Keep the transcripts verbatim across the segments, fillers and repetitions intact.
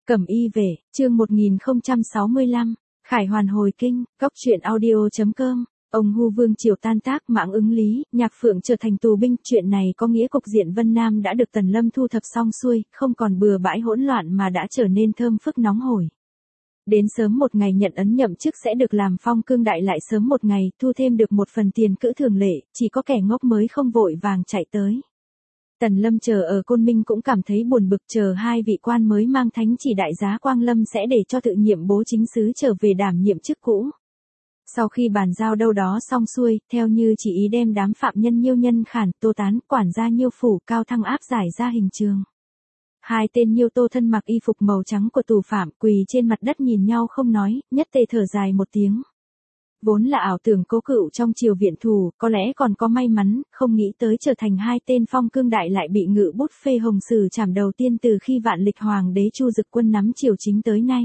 Cẩm y về, chương một nghìn không trăm sáu mươi lăm, Khải Hoàn hồi kinh, góc truyện audio chấm com. Ông Hu Vương triều tan tác, mãng ứng lý, Nhạc Phượng trở thành tù binh, chuyện này có nghĩa cục diện Vân Nam đã được Tần Lâm thu thập xong xuôi, không còn bừa bãi hỗn loạn mà đã trở nên thơm phức nóng hổi. Đến sớm một ngày nhận ấn nhậm chức sẽ được làm phong cương đại lại sớm một ngày, thu thêm được một phần tiền cữ thường lệ, chỉ có kẻ ngốc mới không vội vàng chạy tới. Tần Lâm chờ ở Côn Minh cũng cảm thấy buồn bực, chờ hai vị quan mới mang thánh chỉ đại giá Quang Lâm sẽ để cho tự nhiệm bố chính sứ trở về đảm nhiệm chức cũ. Sau khi bàn giao đâu đó xong xuôi, theo như chỉ ý đem đám phạm nhân Nhiêu Nhân Khản, Tô Tán, quản gia Nhiêu Phủ, Cao Thăng áp giải ra hình trường. Hai tên Nhiêu Tô thân mặc y phục màu trắng của tù phạm, quỳ trên mặt đất nhìn nhau không nói, nhất tề thở dài một tiếng. Vốn là ảo tưởng cố cựu trong triều viện thù, có lẽ còn có may mắn, không nghĩ tới trở thành hai tên phong cương đại lại bị ngự bút phê hồng sử trảm đầu tiên từ khi vạn lịch hoàng đế Chu Dực Quân nắm triều chính tới nay.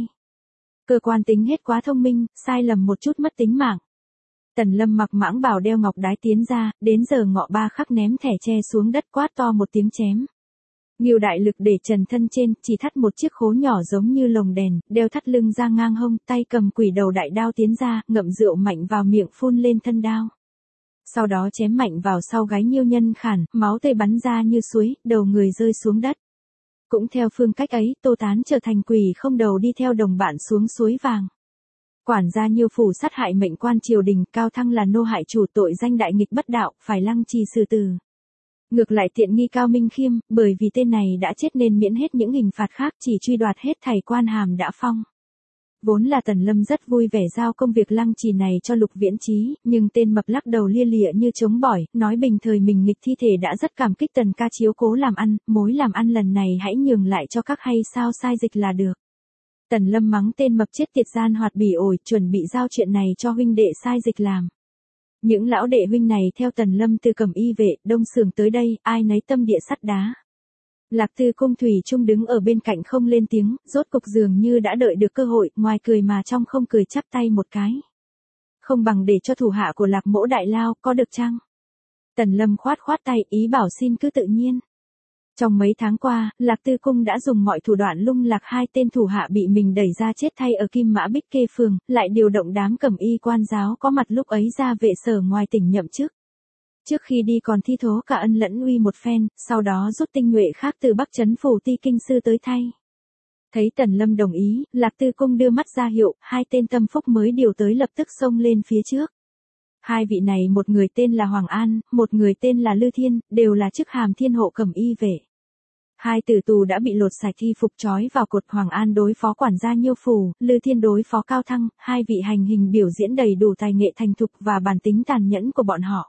Cơ quan tính hết quá thông minh, sai lầm một chút mất tính mạng. Tần Lâm mặc mãng bào đeo ngọc đái tiến ra, đến giờ ngọ ba khắc ném thẻ tre xuống đất quát to một tiếng chém. Nhiều đại lực để trần thân trên, chỉ thắt một chiếc khố nhỏ giống như lồng đèn, đeo thắt lưng ra ngang hông, tay cầm quỷ đầu đại đao tiến ra, ngậm rượu mạnh vào miệng phun lên thân đao. Sau đó chém mạnh vào sau gáy Nhiêu Nhân Khản, máu tươi bắn ra như suối, đầu người rơi xuống đất. Cũng theo phương cách ấy, Tô Tán trở thành quỷ không đầu đi theo đồng bạn xuống suối vàng. Quản gia Nhiêu Phủ sát hại mệnh quan triều đình, Cao Thăng là nô hại chủ tội danh đại nghịch bất đạo, phải lăng trì xử tử. Ngược lại tiện nghi Cao Minh Khiêm, bởi vì tên này đã chết nên miễn hết những hình phạt khác, chỉ truy đoạt hết thầy quan hàm đã phong. Vốn là Tần Lâm rất vui vẻ giao công việc lăng trì này cho Lục Viễn Chí, nhưng tên mập lắc đầu lia lịa như trống bỏi, nói bình thời mình nghịch thi thể đã rất cảm kích Tần ca chiếu cố làm ăn, mối làm ăn lần này hãy nhường lại cho các hay sao sai dịch là được. Tần Lâm mắng tên mập chết tiệt gian hoạt bỉ ổi, chuẩn bị giao chuyện này cho huynh đệ sai dịch làm. Những lão đệ huynh này theo Tần Lâm từ Cẩm y vệ, Đông Sường tới đây, ai nấy tâm địa sắt đá. Lạc Tư Cung thủy chung đứng ở bên cạnh không lên tiếng, rốt cục dường như đã đợi được cơ hội, ngoài cười mà trong không cười chắp tay một cái. Không bằng để cho thủ hạ của Lạc Mỗ đại lao, có được chăng? Tần Lâm khoát khoát tay, ý bảo xin cứ tự nhiên. Trong mấy tháng qua, Lạc Tư Cung đã dùng mọi thủ đoạn lung lạc hai tên thủ hạ bị mình đẩy ra chết thay ở Kim Mã Bích Kê Phường, lại điều động đám cẩm y quan giáo có mặt lúc ấy ra vệ sở ngoài tỉnh nhậm chức. Trước khi đi còn thi thố cả ân lẫn uy một phen, sau đó rút tinh nhuệ khác từ Bắc Trấn Phủ Ti Kinh Sư tới thay. Thấy Tần Lâm đồng ý, Lạc Tư Cung đưa mắt ra hiệu, hai tên tâm phúc mới điều tới lập tức xông lên phía trước. Hai vị này một người tên là Hoàng An, một người tên là Lư Thiên, đều là chức hàm thiên hộ cẩm y vệ. Hai tử tù đã bị lột sạch y phục trói vào cột, Hoàng An đối phó quản gia Nhiêu Phủ, Lư Thiên đối phó Cao Thăng, hai vị hành hình biểu diễn đầy đủ tài nghệ thành thục và bản tính tàn nhẫn của bọn họ.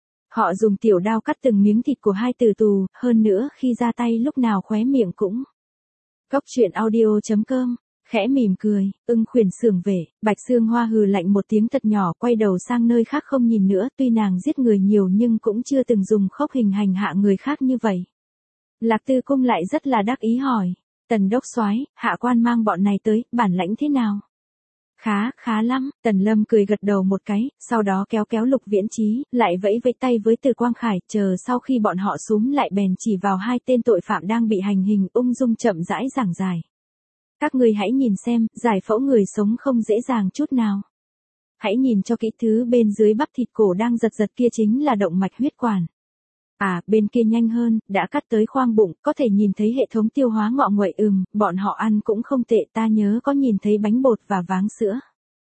Họ dùng tiểu đao cắt từng miếng thịt của hai tử tù, hơn nữa khi ra tay lúc nào khóe miệng cũng. Góc truyện audio chấm com, khẽ mỉm cười, ưng khuyển sưởng về, Bạch Sương Hoa hừ lạnh một tiếng thật nhỏ quay đầu sang nơi khác không nhìn nữa, tuy nàng giết người nhiều nhưng cũng chưa từng dùng khốc hình hành hạ người khác như vậy. Lạc Tư Cung lại rất là đắc ý hỏi, Tần đốc soái, hạ quan mang bọn này tới, bản lãnh thế nào? Khá, khá lắm, Tần Lâm cười gật đầu một cái, sau đó kéo kéo Lục Viễn Chí, lại vẫy vẫy tay với Từ Quang Khải, chờ sau khi bọn họ xúm lại bèn chỉ vào hai tên tội phạm đang bị hành hình, ung dung chậm rãi giảng giải. Các ngươi hãy nhìn xem, giải phẫu người sống không dễ dàng chút nào. Hãy nhìn cho kỹ, thứ bên dưới bắp thịt cổ đang giật giật kia chính là động mạch huyết quản. À, bên kia nhanh hơn, đã cắt tới khoang bụng, có thể nhìn thấy hệ thống tiêu hóa ngọ nguậy, ừm, bọn họ ăn cũng không tệ, ta nhớ có nhìn thấy bánh bột và váng sữa.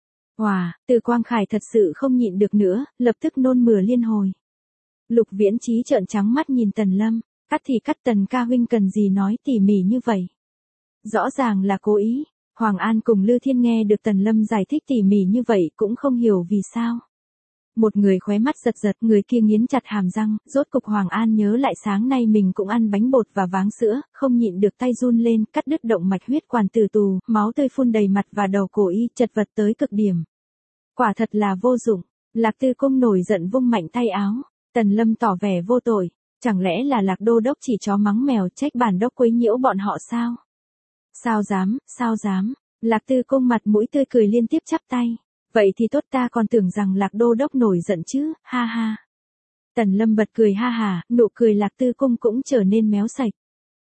Wow, Từ Quang Khải thật sự không nhịn được nữa, lập tức nôn mửa liên hồi. Lục Viễn Chí trợn trắng mắt nhìn Tần Lâm, cắt thì cắt, Tần ca huynh cần gì nói tỉ mỉ như vậy. Rõ ràng là cố ý. Hoàng An cùng Lư Thiên nghe được Tần Lâm giải thích tỉ mỉ như vậy cũng không hiểu vì sao. Một người khóe mắt giật giật, người kia nghiến chặt hàm răng, rốt cục Hoàng An nhớ lại sáng nay mình cũng ăn bánh bột và váng sữa, không nhịn được tay run lên, cắt đứt động mạch huyết quản tử tù, máu tươi phun đầy mặt và đầu cổ y, chật vật tới cực điểm. Quả thật là vô dụng. Lạc Tư Cung nổi giận vung mạnh tay áo. Tần Lâm tỏ vẻ vô tội, chẳng lẽ là Lạc đô đốc chỉ chó mắng mèo trách bản đốc quấy nhiễu bọn họ sao? Sao dám, sao dám, Lạc Tư Cung mặt mũi tươi cười liên tiếp chắp tay. Vậy thì tốt, ta còn tưởng rằng Lạc đô đốc nổi giận chứ, ha ha. Tần Lâm bật cười ha hà, nụ cười Lạc Tư Cung cũng trở nên méo sạch.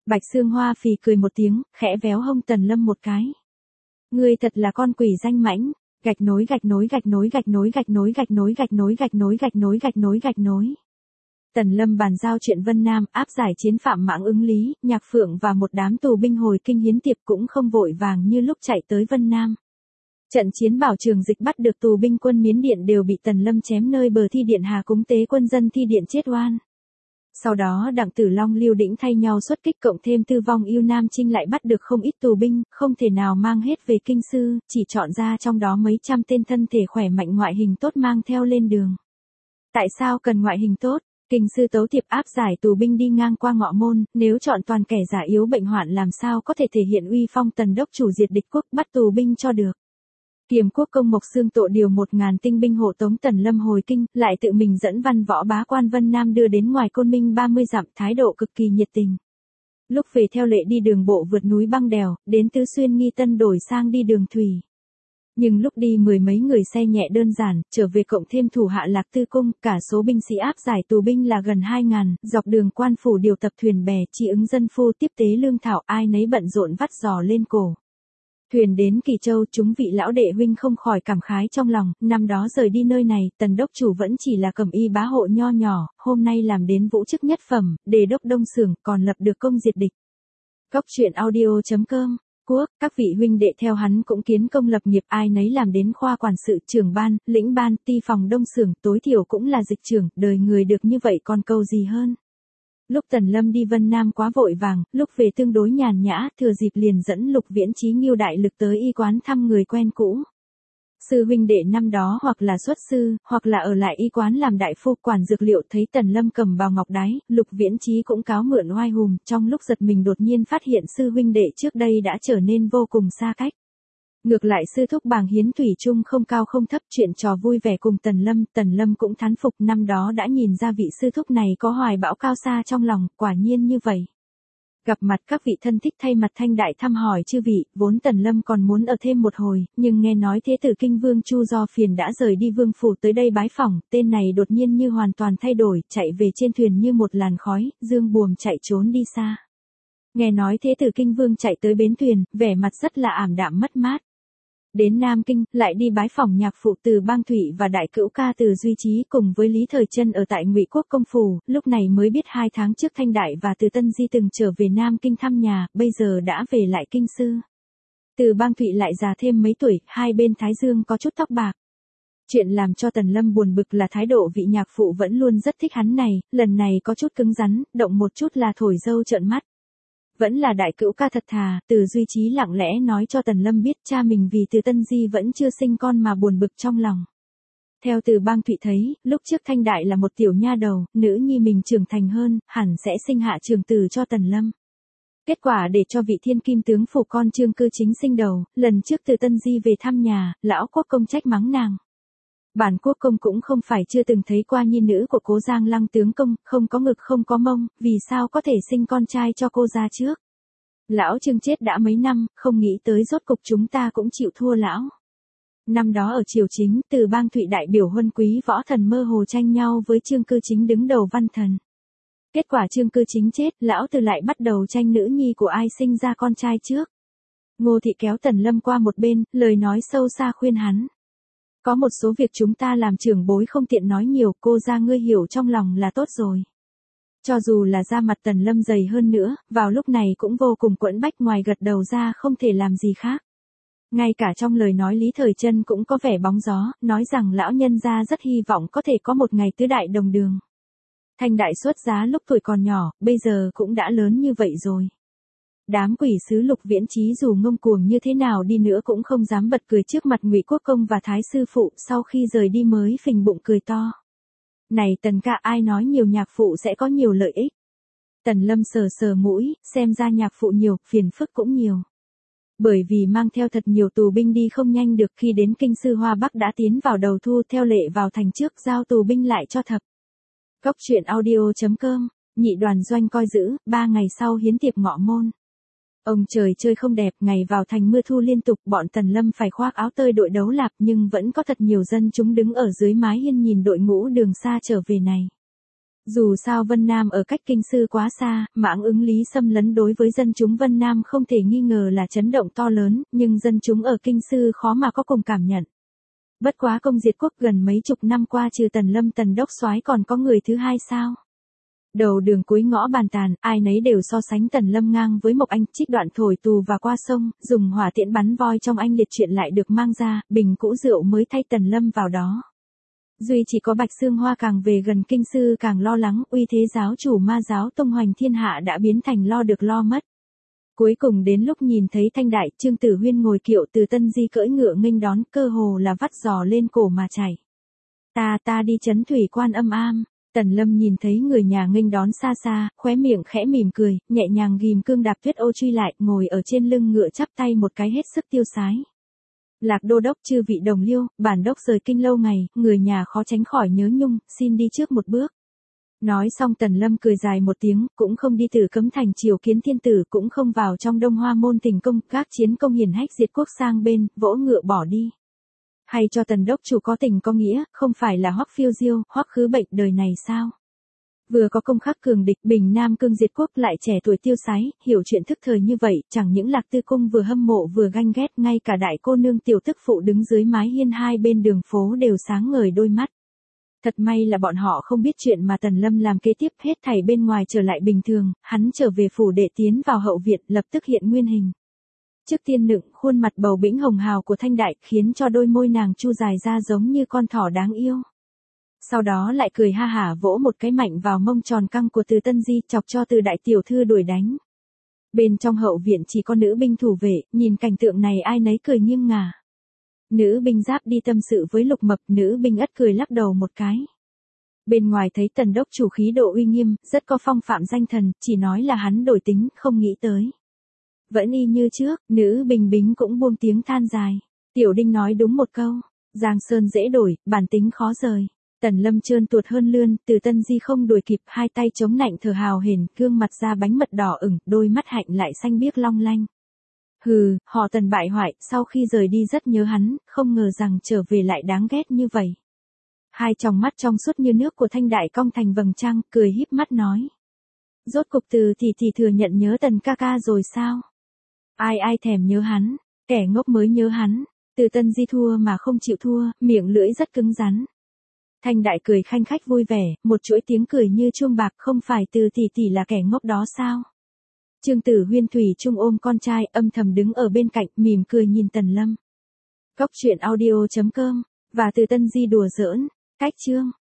Bạch Sương Hoa phì cười một tiếng, khẽ véo hông Tần Lâm một cái. Ngươi thật là con quỷ danh mãnh, gạch nối gạch nối gạch nối gạch nối gạch nối gạch nối gạch nối gạch nối gạch nối gạch nối gạch nối. Tần Lâm bàn giao chuyện Vân Nam, áp giải chiến phạm Mãng Ứng Lý, Nhạc Phượng và một đám tù binh hồi kinh hiến tiệp cũng không vội vàng như lúc chạy tới Vân Nam. Trận chiến Bảo Trường Dịch bắt được tù binh quân Miến Điện đều bị Tần Lâm chém nơi bờ thi điện Hà cúng tế quân dân thi điện chết oan. Sau đó Đặng Tử Long Lưu Đĩnh thay nhau xuất kích cộng thêm Tư Vong Yêu Nam Trinh lại bắt được không ít tù binh, không thể nào mang hết về kinh sư, chỉ chọn ra trong đó mấy trăm tên thân thể khỏe mạnh ngoại hình tốt mang theo lên đường. Tại sao cần ngoại hình tốt? Kinh sư tấu thiệp áp giải tù binh đi ngang qua ngọ môn, nếu chọn toàn kẻ già yếu bệnh hoạn làm sao có thể thể hiện uy phong Tần đốc chủ diệt địch quốc bắt tù binh cho được. Kiềm quốc công Mộc Xương Tộ điều một ngàn tinh binh hộ tống Tần Lâm hồi kinh, lại tự mình dẫn văn võ bá quan Vân Nam đưa đến ngoài Côn Minh ba mươi dặm, thái độ cực kỳ nhiệt tình. Lúc về theo lệ đi đường bộ vượt núi băng đèo, đến Tứ Xuyên Nghi Tân đổi sang đi đường thủy. Nhưng lúc đi mười mấy người xe nhẹ đơn giản, trở về cộng thêm thủ hạ Lạc Tư Cung, cả số binh sĩ áp giải tù binh là gần hai ngàn, dọc đường quan phủ điều tập thuyền bè, chi ứng dân phu tiếp tế lương thảo, ai nấy bận rộn vắt giò lên cổ. Thuyền đến Kỳ Châu, chúng vị lão đệ huynh không khỏi cảm khái trong lòng, năm đó rời đi nơi này, Tần đốc chủ vẫn chỉ là cẩm y bá hộ nho nhỏ, hôm nay làm đến vũ chức nhất phẩm, đề đốc đông xưởng, còn lập được công diệt địch. Góc truyện audio chấm com Quốc, các vị huynh đệ theo hắn cũng kiến công lập nghiệp, ai nấy làm đến khoa quản sự, trưởng ban, lĩnh ban, ty phòng đông xưởng, tối thiểu cũng là dịch trưởng, đời người được như vậy còn câu gì hơn. Lúc Tần Lâm đi Vân Nam quá vội vàng, lúc về tương đối nhàn nhã, thừa dịp liền dẫn Lục Viễn Chí Ngưu đại lực tới y quán thăm người quen cũ. Sư huynh đệ năm đó hoặc là xuất sư, hoặc là ở lại y quán làm đại phu quản dược liệu, thấy Tần Lâm cầm bào ngọc đái, Lục Viễn Chí cũng cáo mượn oai hùm, trong lúc giật mình đột nhiên phát hiện sư huynh đệ trước đây đã trở nên vô cùng xa cách. Ngược lại sư thúc Bàng Hiến thủy chung không cao không thấp, chuyện trò vui vẻ cùng Tần Lâm, Tần Lâm cũng thán phục, năm đó đã nhìn ra vị sư thúc này có hoài bão cao xa trong lòng, quả nhiên như vậy. Gặp mặt các vị thân thích thay mặt thanh đại thăm hỏi chư vị, vốn Tần Lâm còn muốn ở thêm một hồi, nhưng nghe nói thế tử kinh vương Chu Do Phiền đã rời đi vương phủ tới đây bái phỏng, tên này đột nhiên như hoàn toàn thay đổi, chạy về trên thuyền như một làn khói, dương buồm chạy trốn đi xa. Nghe nói thế tử kinh vương chạy tới bến thuyền, vẻ mặt rất là ảm đạm mất mát. Đến Nam Kinh, lại đi bái phỏng nhạc phụ Từ Bang Thụy và đại cữu ca Từ Duy Trí cùng với Lý Thời Trân ở tại Ngụy Quốc công phủ, lúc này mới biết hai tháng trước Thanh Đại và Từ Tân Di từng trở về Nam Kinh thăm nhà, bây giờ đã về lại kinh sư. Từ Bang Thụy lại già thêm mấy tuổi, hai bên thái dương có chút tóc bạc. Chuyện làm cho Tần Lâm buồn bực là thái độ vị nhạc phụ vẫn luôn rất thích hắn này, lần này có chút cứng rắn, động một chút là thổi dâu trợn mắt. Vẫn là đại cữu ca thật thà, Từ Duy Trí lặng lẽ nói cho Tần Lâm biết cha mình vì Từ Tân Di vẫn chưa sinh con mà buồn bực trong lòng. Theo Từ Bang Thụy thấy, lúc trước Thanh Đại là một tiểu nha đầu, nữ nhi mình trưởng thành hơn, hẳn sẽ sinh hạ trường tử cho Tần Lâm. Kết quả để cho vị thiên kim tướng phủ con Trương Cư Chính sinh đầu, lần trước Từ Tân Di về thăm nhà, lão quốc công trách mắng nàng. Bản quốc công cũng không phải chưa từng thấy qua nhi nữ của Cố Giang Lăng tướng công, không có ngực không có mông, vì sao có thể sinh con trai cho cô ra trước. Lão Trương chết đã mấy năm, không nghĩ tới rốt cục chúng ta cũng chịu thua lão. Năm đó ở triều chính, Từ Bang Thụy đại biểu huân quý võ thần mơ hồ tranh nhau với Trương Cư Chính đứng đầu văn thần. Kết quả Trương Cư Chính chết, lão Từ lại bắt đầu tranh nữ nhi của ai sinh ra con trai trước. Ngô Thị kéo Tần Lâm qua một bên, lời nói sâu xa khuyên hắn. Có một số việc chúng ta làm trưởng bối không tiện nói nhiều, cô ra ngươi hiểu trong lòng là tốt rồi. Cho dù là da mặt Tần Lâm dày hơn nữa, vào lúc này cũng vô cùng quẫn bách, ngoài gật đầu ra không thể làm gì khác. Ngay cả trong lời nói Lý Thời Trân cũng có vẻ bóng gió, nói rằng lão nhân gia rất hy vọng có thể có một ngày tứ đại đồng đường. Thanh Đại xuất giá lúc tuổi còn nhỏ, bây giờ cũng đã lớn như vậy rồi. Đám quỷ sứ Lục Viễn Chí dù ngông cuồng như thế nào đi nữa cũng không dám bật cười trước mặt Ngụy Quốc công và Thái sư phụ, sau khi rời đi mới phình bụng cười to. Này Tần ca, ai nói nhiều nhạc phụ sẽ có nhiều lợi ích. Tần Lâm sờ sờ mũi, xem ra nhạc phụ nhiều, phiền phức cũng nhiều. Bởi vì mang theo thật nhiều tù binh đi không nhanh được, khi đến kinh sư Hoa Bắc đã tiến vào đầu thu, theo lệ vào thành trước giao tù binh lại cho thập. Góc truyện audio chấm com, nhị đoàn doanh coi giữ, ba ngày sau hiến tiệp ngọ môn. Ông trời chơi không đẹp, ngày vào thành mưa thu liên tục, bọn Tần Lâm phải khoác áo tơi đội đấu lạp, nhưng vẫn có thật nhiều dân chúng đứng ở dưới mái hiên nhìn đội ngũ đường xa trở về này. Dù sao Vân Nam ở cách kinh sư quá xa, mãng ứng lý xâm lấn đối với dân chúng Vân Nam không thể nghi ngờ là chấn động to lớn, nhưng dân chúng ở kinh sư khó mà có cùng cảm nhận. Bất quá công diệt quốc gần mấy chục năm qua trừ Tần Lâm Tần đốc soái còn có người thứ hai sao? Đầu đường cuối ngõ bàn tàn, ai nấy đều so sánh Tần Lâm ngang với Mộc Anh, trích đoạn thổi tù và qua sông, dùng hỏa tiễn bắn voi trong anh liệt chuyện lại được mang ra, bình cũ rượu mới thay Tần Lâm vào đó. Duy chỉ có Bạch Xương Hoa càng về gần kinh sư càng lo lắng, uy thế giáo chủ ma giáo tung hoành thiên hạ đã biến thành lo được lo mất. Cuối cùng đến lúc nhìn thấy Thanh Đại, Trương Tử Huyên ngồi kiệu từ Tân Di cưỡi ngựa nghênh đón, cơ hồ là vắt giò lên cổ mà chảy. Ta ta đi trấn thủy quan âm am. Tần Lâm nhìn thấy người nhà nghênh đón xa xa, khóe miệng khẽ mỉm cười, nhẹ nhàng ghim cương đạp Tuyết Ô truy lại, ngồi ở trên lưng ngựa chắp tay một cái hết sức tiêu sái. Lạc đô đốc chư vị đồng liêu, bản đốc rời kinh lâu ngày, người nhà khó tránh khỏi nhớ nhung, xin đi trước một bước. Nói xong Tần Lâm cười dài một tiếng, cũng không đi từ Cấm Thành triều kiến thiên tử, cũng không vào trong Đông Hoa môn tình công, các chiến công hiển hách diệt quốc sang bên, vỗ ngựa bỏ đi. Hay cho Tần đốc chủ có tình có nghĩa, không phải là Hoắc Phiêu Diêu, Hoắc Khứ Bệnh đời này sao? Vừa có công khắc cường địch, bình Nam cương diệt quốc, lại trẻ tuổi tiêu sái, hiểu chuyện thức thời như vậy, chẳng những Lạc Tư cung vừa hâm mộ vừa ganh ghét, ngay cả đại cô nương tiểu tức phụ đứng dưới mái hiên hai bên đường phố đều sáng ngời đôi mắt. Thật may là bọn họ không biết chuyện mà Tần Lâm làm kế tiếp, hết thảy bên ngoài trở lại bình thường, hắn trở về phủ để tiến vào hậu viện, lập tức hiện nguyên hình. Trước tiên nựng, khuôn mặt bầu bĩnh hồng hào của Thanh Đại, khiến cho đôi môi nàng chu dài ra giống như con thỏ đáng yêu. Sau đó lại cười ha hả vỗ một cái mạnh vào mông tròn căng của Từ Tân Di, chọc cho Từ đại tiểu thư đuổi đánh. Bên trong hậu viện chỉ có nữ binh thủ vệ, nhìn cảnh tượng này ai nấy cười nghiêng ngả. Nữ binh Giáp đi tâm sự với Lục Mập, nữ binh Ất cười lắc đầu một cái. Bên ngoài thấy Tần đốc chủ khí độ uy nghiêm, rất có phong phạm danh thần, chỉ nói là hắn đổi tính, không nghĩ tới. Vẫn y như trước, nữ bình bính cũng buông tiếng than dài. Tiểu Đinh nói đúng một câu, Giang Sơn dễ đổi, bản tính khó rời. Tần Lâm trơn tuột hơn lươn, Từ Tân Di không đuổi kịp, hai tay chống nạnh thở hào hển, gương mặt ra bánh mật đỏ ửng, đôi mắt hạnh lại xanh biếc long lanh. Hừ, họ Tần bại hoại, sau khi rời đi rất nhớ hắn, không ngờ rằng trở về lại đáng ghét như vậy. Hai tròng mắt trong suốt như nước của Thanh Đại cong thành vầng trăng, cười híp mắt nói. Rốt cục Từ thì thì thừa nhận nhớ Tần ca ca rồi sao? Ai ai thèm nhớ hắn, kẻ ngốc mới nhớ hắn. Từ Tân Di thua mà không chịu thua, miệng lưỡi rất cứng rắn. Thanh Đại cười khanh khách vui vẻ, một chuỗi tiếng cười như chuông bạc, không phải Từ tỷ tỷ là kẻ ngốc đó sao? Trương Tử Huyên thủy chung ôm con trai, âm thầm đứng ở bên cạnh, mỉm cười nhìn Tần Lâm. Cóc truyện audio chấm com, và Từ Tân Di đùa giỡn, cách chương.